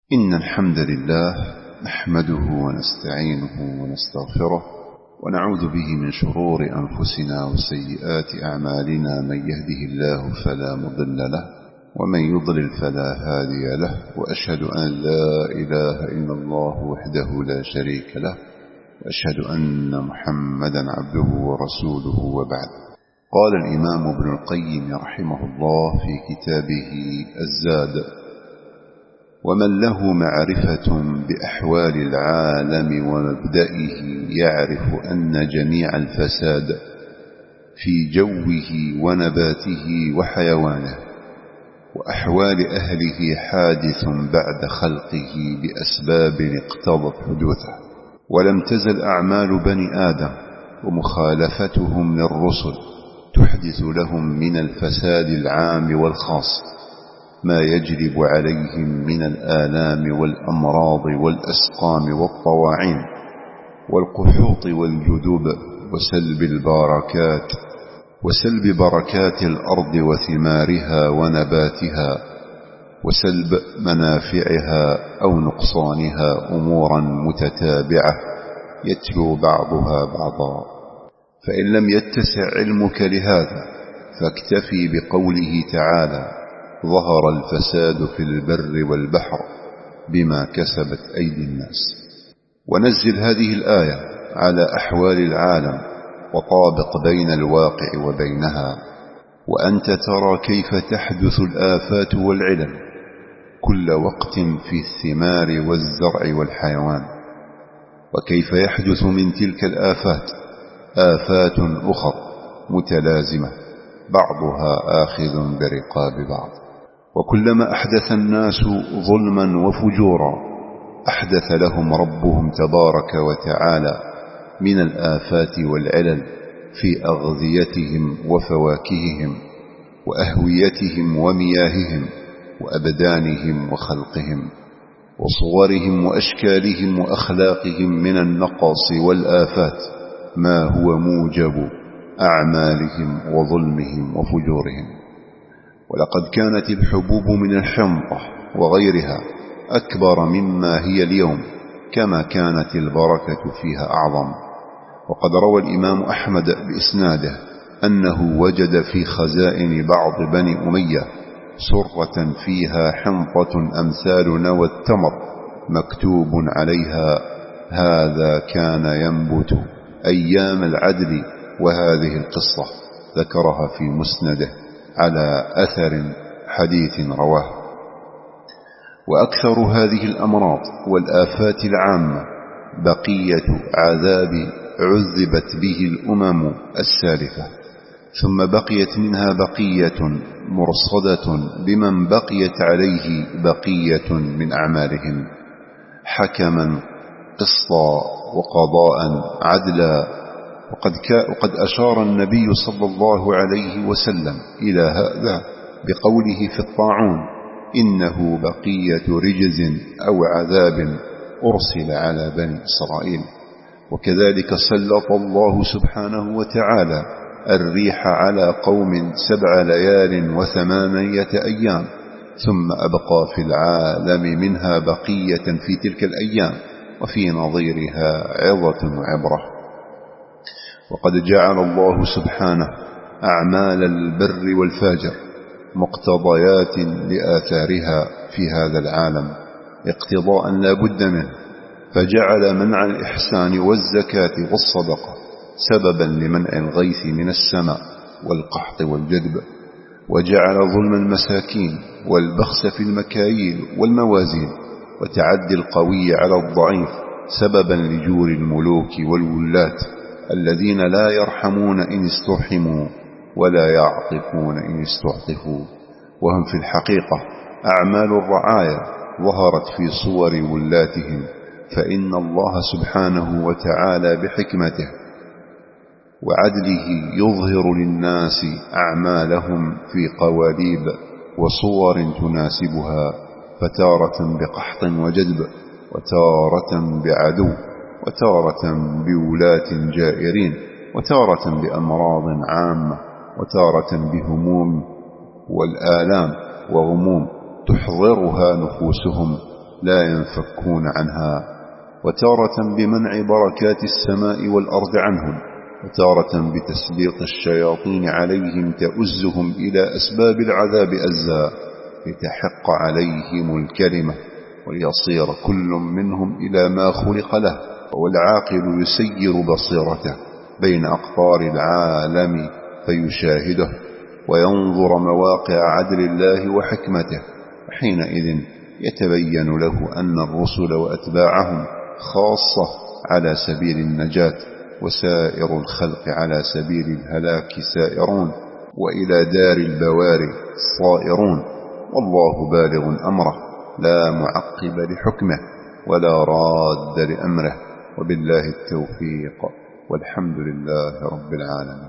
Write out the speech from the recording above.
إن الحمد لله نحمده ونستعينه ونستغفره ونعوذ به من شرور أنفسنا وسيئات أعمالنا. من يهده الله فلا مضل له ومن يضلل فلا هادي له، وأشهد أن لا إله إلا الله وحده لا شريك له، وأشهد أن محمدا عبده ورسوله. وبعد، قال الإمام ابن القيم رحمه الله في كتابه الزاد: ومن له معرفة بأحوال العالم ومبدئه يعرف أن جميع الفساد في جوه ونباته وحيوانه وأحوال أهله حادث بعد خلقه بأسباب اقتضت حدوثه، ولم تزل أعمال بني آدم ومخالفتهم للرسل تحدث لهم من الفساد العام والخاص ما يجلب عليهم من الآلام والأمراض والأسقام والطواعين والقحوط والجدب وسلب بركات الأرض وثمارها ونباتها وسلب منافعها أو نقصانها أمورا متتابعة يتلو بعضها بعضا. فإن لم يتسع علمك لهذا فاكتفي بقوله تعالى: ظهر الفساد في البر والبحر بما كسبت أيدي الناس. ونزل هذه الآية على أحوال العالم وطابق بين الواقع وبينها، وأنت ترى كيف تحدث الآفات والعلل كل وقت في الثمار والزرع والحيوان، وكيف يحدث من تلك الآفات آفات أخر متلازمة بعضها آخذ برقاب بعض. وكلما أحدث الناس ظلما وفجورا أحدث لهم ربهم تبارك وتعالى من الآفات والعلل في أغذيتهم وفواكههم وأهويتهم ومياههم وأبدانهم وخلقهم وصورهم وأشكالهم وأخلاقهم من النقص والآفات ما هو موجب أعمالهم وظلمهم وفجورهم. ولقد كانت الحبوب من الحنطة وغيرها أكبر مما هي اليوم، كما كانت البركة فيها أعظم. وقد روى الإمام أحمد بإسناده أنه وجد في خزائن بعض بني أمية سرة فيها حنطة أمثال نوى التمر مكتوب عليها: هذا كان ينبت أيام العدل. وهذه القصة ذكرها في مسنده على أثر حديث رواه. وأكثر هذه الأمراض والآفات العامة بقية عذاب عذبت به الأمم السالفة، ثم بقيت منها بقية مرصدة بمن بقيت عليه بقية من أعمالهم، حكما قسطا وقضاء عدلا. وقد أشار النبي صلى الله عليه وسلم إلى هذا بقوله في الطاعون: إنه بقية رجز أو عذاب أرسل على بني إسرائيل. وكذلك سلط الله سبحانه وتعالى الريح على قوم 7 ليال و8 أيام، ثم أبقى في العالم منها بقية في تلك الأيام، وفي نظيرها عظة وعبرة. وقد جعل الله سبحانه أعمال البر والفاجر مقتضيات لآثارها في هذا العالم اقتضاء لا بد منه، فجعل منع الإحسان والزكاة والصدقة سببا لمنع الغيث من السماء والقحط والجدب، وجعل ظلم المساكين والبخس في المكاييل والموازين وتعدي القوي على الضعيف سببا لجور الملوك والولاة الذين لا يرحمون إن استرحموا ولا يعطفون إن استعطفوا، وهم في الحقيقة أعمال الرعايا ظهرت في صور ولاتهم. فإن الله سبحانه وتعالى بحكمته وعدله يظهر للناس أعمالهم في قواليب وصور تناسبها، فتارة بقحط وجدب، وتارة بعدو، وتارة بولاة جائرين، وتارة بأمراض عامة، وتارة بهموم والآلام وغموم تحضرها نفوسهم لا ينفكون عنها، وتارة بمنع بركات السماء والأرض عنهم، وتارة بتسليط الشياطين عليهم تؤزهم إلى أسباب العذاب أزا لتحق عليهم الكلمة، وليصير كل منهم إلى ما خلق له. والعاقل يسير بصيرته بين أقطار العالم فيشاهده وينظر مواقع عدل الله وحكمته، وحينئذ يتبين له أن الرسل وأتباعهم خاصة على سبيل النجاة، وسائر الخلق على سبيل الهلاك سائرون، وإلى دار البوار صائرون. والله بالغ أمره، لا معقب لحكمه ولا راد لأمره، وبالله التوفيق، والحمد لله رب العالمين.